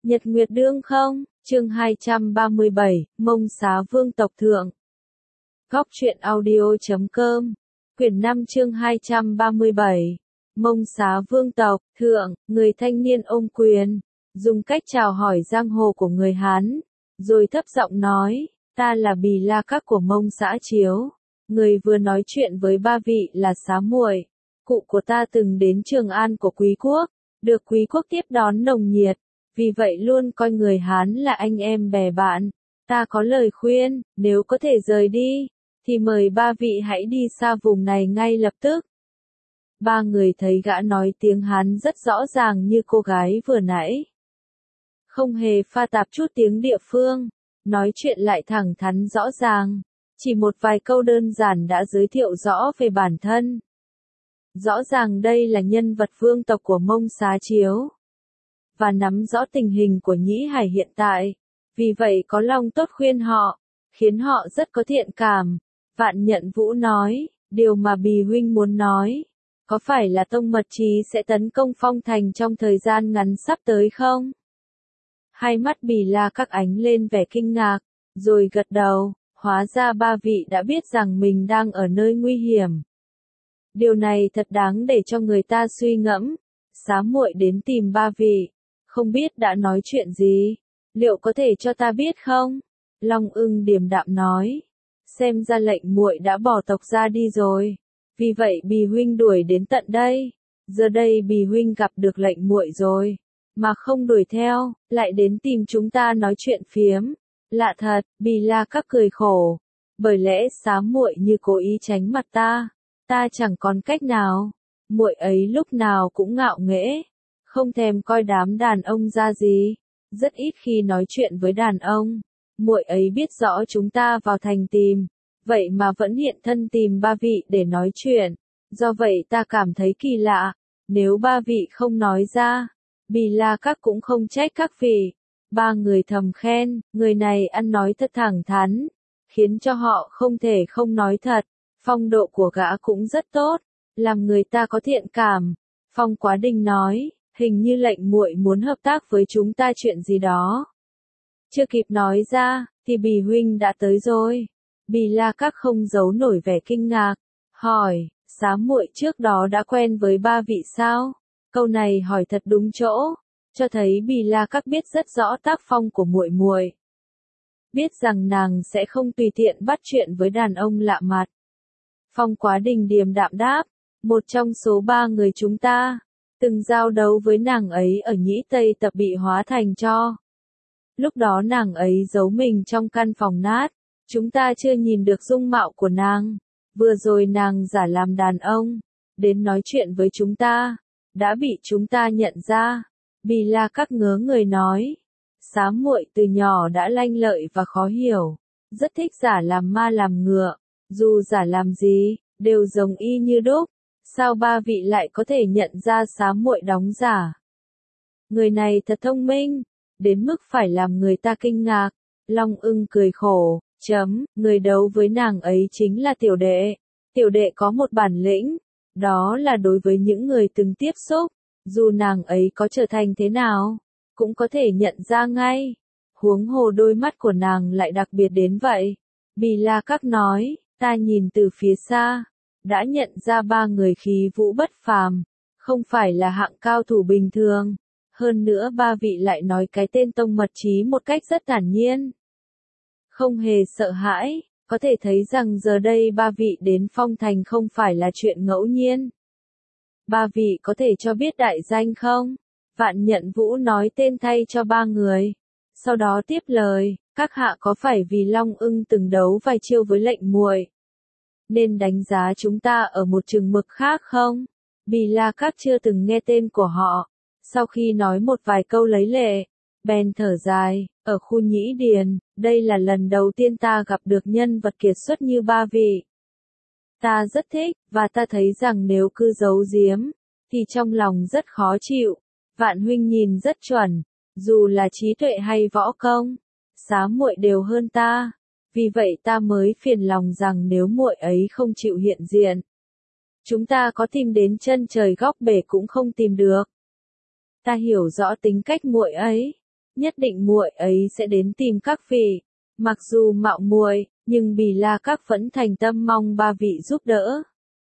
Nhật Nguyệt Đương không, chương 237, Mông Xá Vương tộc thượng. Góc truyện audio.com, quyển 5 chương 237, Mông Xá Vương tộc thượng, người thanh niên ôm quyền, dùng cách chào hỏi giang hồ của người Hán, rồi thấp giọng nói, ta là Bì La Các của Mông Xã Chiếu. Người vừa nói chuyện với ba vị là Xá muội, cụ của ta từng đến Trường An của Quý quốc, được Quý quốc tiếp đón nồng nhiệt. Vì vậy luôn coi người Hán là anh em bè bạn. Ta có lời khuyên, nếu có thể rời đi, thì mời ba vị hãy đi xa vùng này ngay lập tức. Ba người thấy gã nói tiếng Hán rất rõ ràng như cô gái vừa nãy. Không hề pha tạp chút tiếng địa phương, nói chuyện lại thẳng thắn rõ ràng. Chỉ một vài câu đơn giản đã giới thiệu rõ về bản thân. Rõ ràng đây là nhân vật vương tộc của Mông Xá Chiếu. Và nắm rõ tình hình của Nhĩ Hải hiện tại, vì vậy có lòng tốt khuyên họ, khiến họ rất có thiện cảm. Vạn Nhận Vũ nói, điều mà Bì huynh muốn nói, có phải là Tông Mật Chí sẽ tấn công Phong Thành trong thời gian ngắn sắp tới không? Hai mắt Bì La Các ánh lên vẻ kinh ngạc, rồi gật đầu, hóa ra ba vị đã biết rằng mình đang ở nơi nguy hiểm. Điều này thật đáng để cho người ta suy ngẫm. Xá muội đến tìm ba vị, không biết đã nói chuyện gì, liệu có thể cho ta biết không? Long Ưng điềm đạm nói, xem ra lệnh muội đã bỏ tộc ra đi rồi, vì vậy Bì huynh đuổi đến tận đây. Giờ đây Bì huynh gặp được lệnh muội rồi, mà không đuổi theo, lại đến tìm chúng ta nói chuyện phiếm. Lạ thật, Bì La Các cười khổ, bởi lẽ Xá muội như cố ý tránh mặt ta chẳng còn cách nào. Muội ấy lúc nào cũng ngạo nghễ, không thèm coi đám đàn ông ra gì, rất ít khi nói chuyện với đàn ông. Muội ấy biết rõ chúng ta vào thành tìm, vậy mà vẫn hiện thân tìm ba vị để nói chuyện. Do vậy ta cảm thấy kỳ lạ, nếu ba vị không nói ra, Bì La Các cũng không trách các vị. Ba người thầm khen, người này ăn nói thật thẳng thắn, khiến cho họ không thể không nói thật. Phong độ của gã cũng rất tốt, làm người ta có thiện cảm. Phong Quá Đình nói, hình như lệnh muội muốn hợp tác với chúng ta chuyện gì đó. Chưa kịp nói ra, thì Bì huynh đã tới rồi. Bì La Các không giấu nổi vẻ kinh ngạc, hỏi, Xá muội trước đó đã quen với ba vị sao? Câu này hỏi thật đúng chỗ, cho thấy Bì La Các biết rất rõ tác phong của muội muội, biết rằng nàng sẽ không tùy tiện bắt chuyện với đàn ông lạ mặt. Phong Quá Đình điềm đạm đáp, một trong số ba người chúng ta từng giao đấu với nàng ấy ở Nhĩ Tây Tập bị hóa thành tro. Lúc đó nàng ấy giấu mình trong căn phòng nát, chúng ta chưa nhìn được dung mạo của nàng. Vừa rồi nàng giả làm đàn ông, đến nói chuyện với chúng ta, đã bị chúng ta nhận ra. Bì La Các ngớ người nói, Xá muội từ nhỏ đã lanh lợi và khó hiểu, rất thích giả làm ma làm ngựa, dù giả làm gì, đều giống y như đúc. Sao ba vị lại có thể nhận ra Xá muội đóng giả? Người này thật thông minh, đến mức phải làm người ta kinh ngạc. Long Ưng cười khổ, người đấu với nàng ấy chính là tiểu đệ. Tiểu đệ có một bản lĩnh, đó là đối với những người từng tiếp xúc, dù nàng ấy có trở thành thế nào, cũng có thể nhận ra ngay. Huống hồ đôi mắt của nàng lại đặc biệt đến vậy. Bì La Các nói, ta nhìn từ phía xa, đã nhận ra ba người khí vũ bất phàm, không phải là hạng cao thủ bình thường. Hơn nữa ba vị lại nói cái tên Tông Mật Chí một cách rất thản nhiên, không hề sợ hãi, có thể thấy rằng giờ đây ba vị đến Phong Thành không phải là chuyện ngẫu nhiên. Ba vị có thể cho biết đại danh không? Vạn Nhận Vũ nói tên thay cho ba người, sau đó tiếp lời, các hạ có phải vì Long Ưng từng đấu vài chiêu với lệnh muội, nên đánh giá chúng ta ở một chừng mực khác không? Bì La Các chưa từng nghe tên của họ, sau khi nói một vài câu lấy lệ, bèn thở dài, ở khu Nhĩ Điền, đây là lần đầu tiên ta gặp được nhân vật kiệt xuất như ba vị. Ta rất thích, và ta thấy rằng nếu cứ giấu giếm, thì trong lòng rất khó chịu. Vạn huynh nhìn rất chuẩn, dù là trí tuệ hay võ công, Xá muội đều hơn ta. Vì vậy ta mới phiền lòng rằng nếu muội ấy không chịu hiện diện, chúng ta có tìm đến chân trời góc bể cũng không tìm được. Ta hiểu rõ tính cách muội ấy, nhất định muội ấy sẽ đến tìm các vị. Mặc dù mạo muội, nhưng Bì La Các vẫn thành tâm mong ba vị giúp đỡ.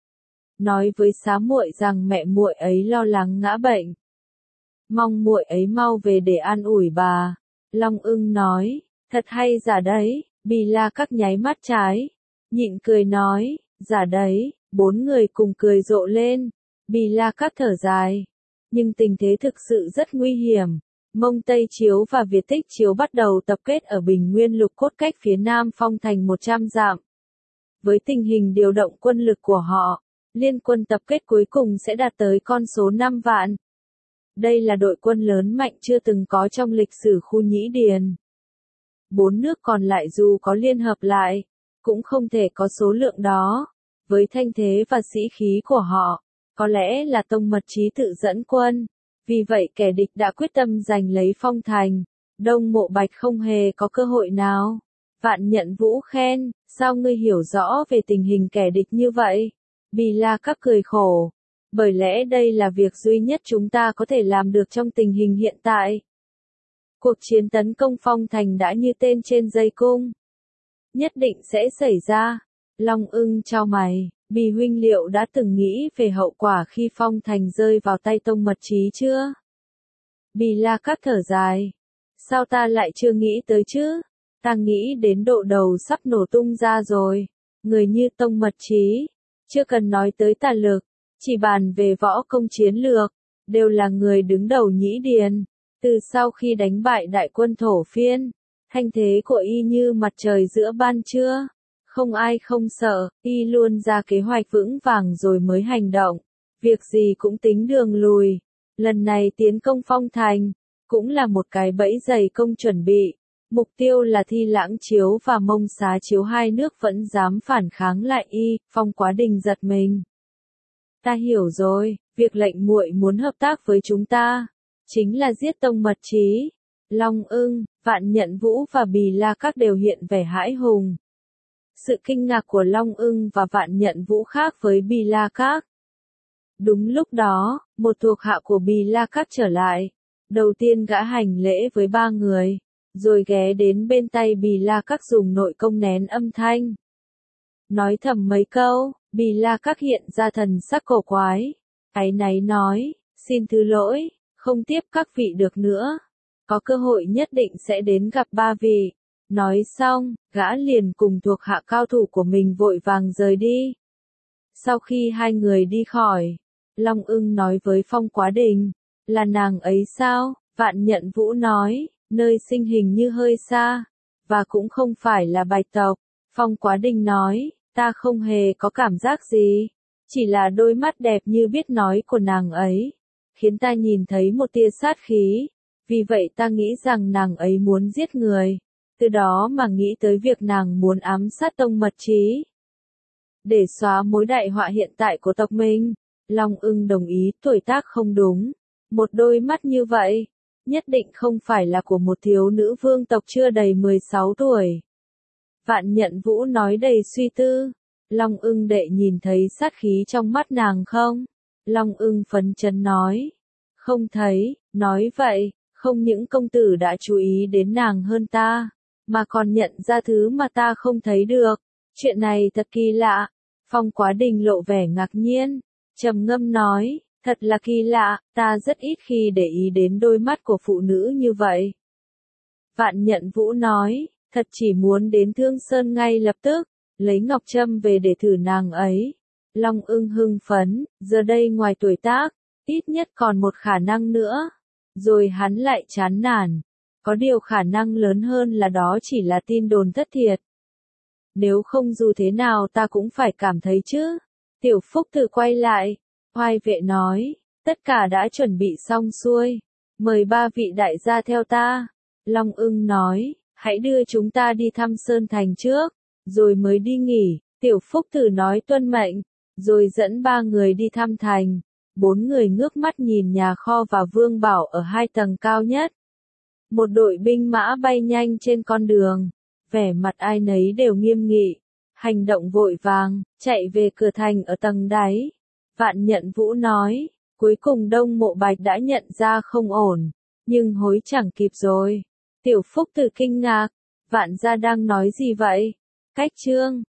Nói với xá muội rằng mẹ muội ấy lo lắng ngã bệnh. Mong muội ấy mau về để an ủi bà. Long Ưng nói, thật hay giả đấy, Bì La Các nháy mắt trái. Nhịn cười nói, giả đấy, bốn người cùng cười rộ lên. Bì La Các thở dài. Nhưng tình thế thực sự rất nguy hiểm. Mông Tây Chiếu và Việt Tích Chiếu bắt đầu tập kết ở Bình Nguyên Lục Cốt cách phía nam Phong Thành 100 dặm. Với tình hình điều động quân lực của họ, liên quân tập kết cuối cùng sẽ đạt tới con số 5 vạn. Đây là đội quân lớn mạnh chưa từng có trong lịch sử khu Nhĩ Điền. Bốn nước còn lại dù có liên hợp lại, cũng không thể có số lượng đó. Với thanh thế và sĩ khí của họ, có lẽ là Tông Mật Chí tự dẫn quân. Vì vậy kẻ địch đã quyết tâm giành lấy Phong Thành. Đông Mộ Bạch không hề có cơ hội nào. Vạn Nhận Vũ khen, sao ngươi hiểu rõ về tình hình kẻ địch như vậy? Bì La Các cười khổ. Bởi lẽ đây là việc duy nhất chúng ta có thể làm được trong tình hình hiện tại. Cuộc chiến tấn công Phong Thành đã như tên trên dây cung. Nhất định sẽ xảy ra. Long Ưng chau mày, Bì huynh liệu đã từng nghĩ về hậu quả khi Phong Thành rơi vào tay Tông Mật Chí chưa? Bì La Các thở dài. Sao ta lại chưa nghĩ tới chứ? Ta nghĩ đến độ đầu sắp nổ tung ra rồi. Người như Tông Mật Chí, chưa cần nói tới tà lực, chỉ bàn về võ công chiến lược, đều là người đứng đầu Nhĩ Điền. Từ sau khi đánh bại đại quân Thổ Phiên, thanh thế của y như mặt trời giữa ban trưa. Không ai không sợ, y luôn ra kế hoạch vững vàng rồi mới hành động. Việc gì cũng tính đường lùi. Lần này tiến công Phong Thành, cũng là một cái bẫy dày công chuẩn bị. Mục tiêu là Thi Lãng Chiếu và Mông Xá Chiếu, hai nước vẫn dám phản kháng lại y. Phong Quá Đình giật mình. Ta hiểu rồi, việc lệnh muội muốn hợp tác với chúng ta, chính là giết Tông Mật Chí. Long Ưng, Vạn Nhận Vũ và Bì La Các đều hiện vẻ hãi hùng. Sự kinh ngạc của Long Ưng và Vạn Nhận Vũ khác với Bì La Các. Đúng lúc đó, một thuộc hạ của Bì La Các trở lại. Đầu tiên gã hành lễ với ba người, rồi ghé đến bên tay Bì La Các dùng nội công nén âm thanh. Nói thầm mấy câu, Bì La Các hiện ra thần sắc cổ quái. Áy náy nói, xin thứ lỗi, không tiếp các vị được nữa. Có cơ hội nhất định sẽ đến gặp ba vị. Nói xong, gã liền cùng thuộc hạ cao thủ của mình vội vàng rời đi. Sau khi hai người đi khỏi, Long Ưng nói với Phong Quá Đình, là nàng ấy sao? Vạn Nhận Vũ nói, nơi sinh hình như hơi xa, và cũng không phải là Bạch tộc. Phong Quá Đình nói, ta không hề có cảm giác gì, chỉ là đôi mắt đẹp như biết nói của nàng ấy, khiến ta nhìn thấy một tia sát khí, vì vậy ta nghĩ rằng nàng ấy muốn giết người, từ đó mà nghĩ tới việc nàng muốn ám sát Tông Mật Chí. Để xóa mối đại họa hiện tại của tộc mình, Long Ưng đồng ý tuổi tác không đúng, một đôi mắt như vậy, nhất định không phải là của một thiếu nữ vương tộc chưa đầy 16 tuổi. Vạn Nhận Vũ nói đầy suy tư. Long Ưng đệ nhìn thấy sát khí trong mắt nàng không? Long Ưng phấn chấn nói. Không thấy, nói vậy, không những công tử đã chú ý đến nàng hơn ta, mà còn nhận ra thứ mà ta không thấy được. Chuyện này thật kỳ lạ. Phong Quá Đình lộ vẻ ngạc nhiên, trầm ngâm nói, thật là kỳ lạ, ta rất ít khi để ý đến đôi mắt của phụ nữ như vậy. Vạn Nhận Vũ nói, thật chỉ muốn đến Thương Sơn ngay lập tức, lấy ngọc trâm về để thử nàng ấy. Long Ưng hưng phấn, giờ đây ngoài tuổi tác, ít nhất còn một khả năng nữa. Rồi hắn lại chán nản. Có điều khả năng lớn hơn là đó chỉ là tin đồn thất thiệt. Nếu không dù thế nào ta cũng phải cảm thấy chứ. Tiểu Phúc thử quay lại. Hoài vệ nói, tất cả đã chuẩn bị xong xuôi. Mời ba vị đại gia theo ta. Long Ưng nói, hãy đưa chúng ta đi thăm Sơn Thành trước, rồi mới đi nghỉ. Tiểu Phúc thử nói tuân mệnh, rồi dẫn ba người đi thăm thành. Bốn người ngước mắt nhìn nhà kho và vương bảo ở hai tầng cao nhất. Một đội binh mã bay nhanh trên con đường, vẻ mặt ai nấy đều nghiêm nghị, hành động vội vàng, chạy về cửa thành ở tầng đáy. Vạn Nhận Vũ nói, cuối cùng Đông Mộ Bạch đã nhận ra không ổn, Nhưng hối chẳng kịp rồi. Tiểu Phúc Tử kinh ngạc, Vạn gia đang nói gì vậy? Cách chương